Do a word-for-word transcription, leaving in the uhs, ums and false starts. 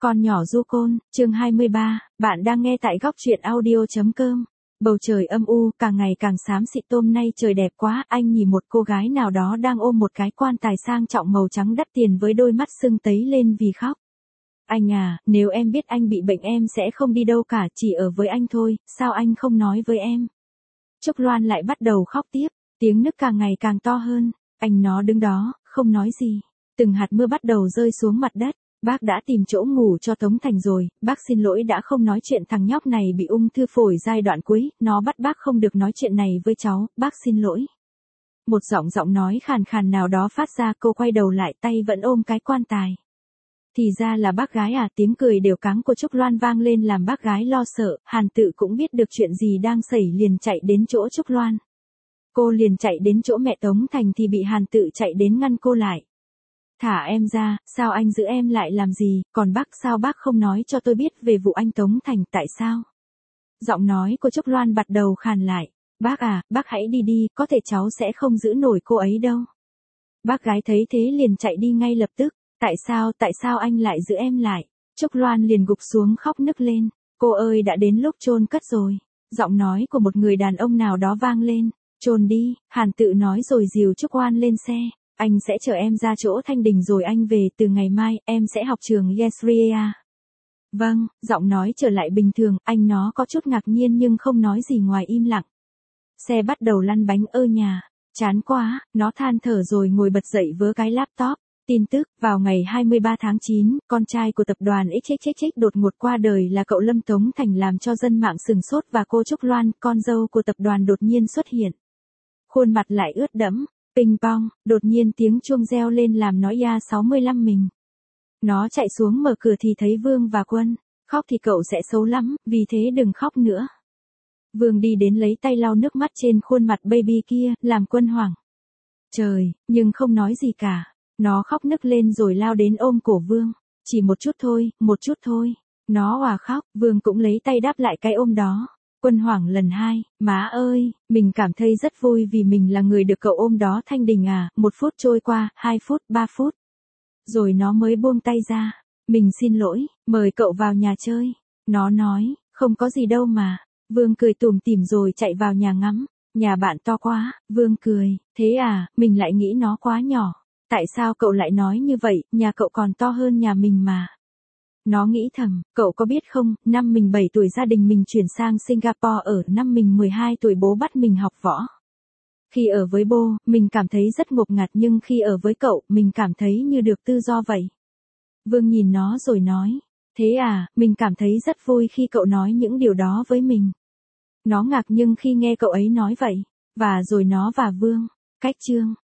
Con nhỏ du côn, chương hai mươi ba, bạn đang nghe tại góc truyện audio.com. Bầu trời âm u, càng ngày càng xám xịt. Hôm nay trời đẹp quá, anh nhìn một cô gái nào đó đang ôm một cái quan tài sang trọng màu trắng đắt tiền với đôi mắt sưng tấy lên vì khóc. Anh à, nếu em biết anh bị bệnh em sẽ không đi đâu cả, chỉ ở với anh thôi, sao anh không nói với em? Trúc Loan lại bắt đầu khóc tiếp, tiếng nức càng ngày càng to hơn, anh nó đứng đó, không nói gì. Từng hạt mưa bắt đầu rơi xuống mặt đất. Bác đã tìm chỗ ngủ cho Tống Thành rồi, bác xin lỗi đã không nói chuyện, thằng nhóc này bị ung thư phổi giai đoạn cuối, nó bắt bác không được nói chuyện này với cháu, bác xin lỗi. Một giọng giọng nói khàn khàn nào đó phát ra, cô quay đầu lại, tay vẫn ôm cái quan tài. Thì ra là bác gái à, tiếng cười đều cáng của Trúc Loan vang lên làm bác gái lo sợ, Hàn Tự cũng biết được chuyện gì đang xảy liền chạy đến chỗ Trúc Loan. Cô liền chạy đến chỗ mẹ Tống Thành thì bị Hàn Tự chạy đến ngăn cô lại. Thả em ra, sao anh giữ em lại làm gì, còn bác sao bác không nói cho tôi biết về vụ anh Tống Thành, tại sao? Giọng nói của Trúc Loan bắt đầu khàn lại, bác à, bác hãy đi đi, có thể cháu sẽ không giữ nổi cô ấy đâu. Bác gái thấy thế liền chạy đi ngay lập tức, tại sao, tại sao anh lại giữ em lại? Trúc Loan liền gục xuống khóc nức lên, cô ơi đã đến lúc chôn cất rồi. Giọng nói của một người đàn ông nào đó vang lên, chôn đi, Hàn Tự nói rồi dìu Trúc Loan lên xe. Anh sẽ chở em ra chỗ Thanh Đình rồi anh về, từ ngày mai, em sẽ học trường Yesria. Vâng, giọng nói trở lại bình thường, anh nó có chút ngạc nhiên nhưng không nói gì ngoài im lặng. Xe bắt đầu lăn bánh. Ơ nhà, chán quá, nó than thở rồi ngồi bật dậy vớ cái laptop. Tin tức, vào ngày hai mươi ba tháng chín, con trai của tập đoàn ích ích ích ích đột ngột qua đời là cậu Lâm Tống Thành, làm cho dân mạng sừng sốt và cô Trúc Loan, con dâu của tập đoàn đột nhiên xuất hiện. Khuôn mặt lại ướt đẫm. Ping pong, đột nhiên tiếng chuông reo lên làm nó ya sáu mươi lăm mình. Nó chạy xuống mở cửa thì thấy Vương và Quân. Khóc thì cậu sẽ xấu lắm, vì thế đừng khóc nữa. Vương đi đến lấy tay lau nước mắt trên khuôn mặt baby kia, làm Quân hoảng. Trời, nhưng không nói gì cả. Nó khóc nức lên rồi lao đến ôm cổ Vương. Chỉ một chút thôi, một chút thôi. Nó òa khóc, Vương cũng lấy tay đáp lại cái ôm đó. Quân hoảng lần hai, má ơi, mình cảm thấy rất vui vì mình là người được cậu ôm đó. Thanh Đình à, một phút trôi qua, hai phút, ba phút. Rồi nó mới buông tay ra. Mình xin lỗi, mời cậu vào nhà chơi. Nó nói, không có gì đâu mà. Vương cười tủm tỉm rồi chạy vào nhà ngắm. Nhà bạn to quá, Vương cười, thế à, mình lại nghĩ nó quá nhỏ. Tại sao cậu lại nói như vậy, nhà cậu còn to hơn nhà mình mà. Nó nghĩ thầm, cậu có biết không, năm mình bảy tuổi gia đình mình chuyển sang Singapore, ở năm mình mười hai tuổi bố bắt mình học võ. Khi ở với bố, mình cảm thấy rất ngột ngạt, nhưng khi ở với cậu, mình cảm thấy như được tự do vậy. Vương nhìn nó rồi nói, thế à, mình cảm thấy rất vui khi cậu nói những điều đó với mình. Nó ngạc nhưng khi nghe cậu ấy nói vậy, và rồi nó và Vương, cách chương.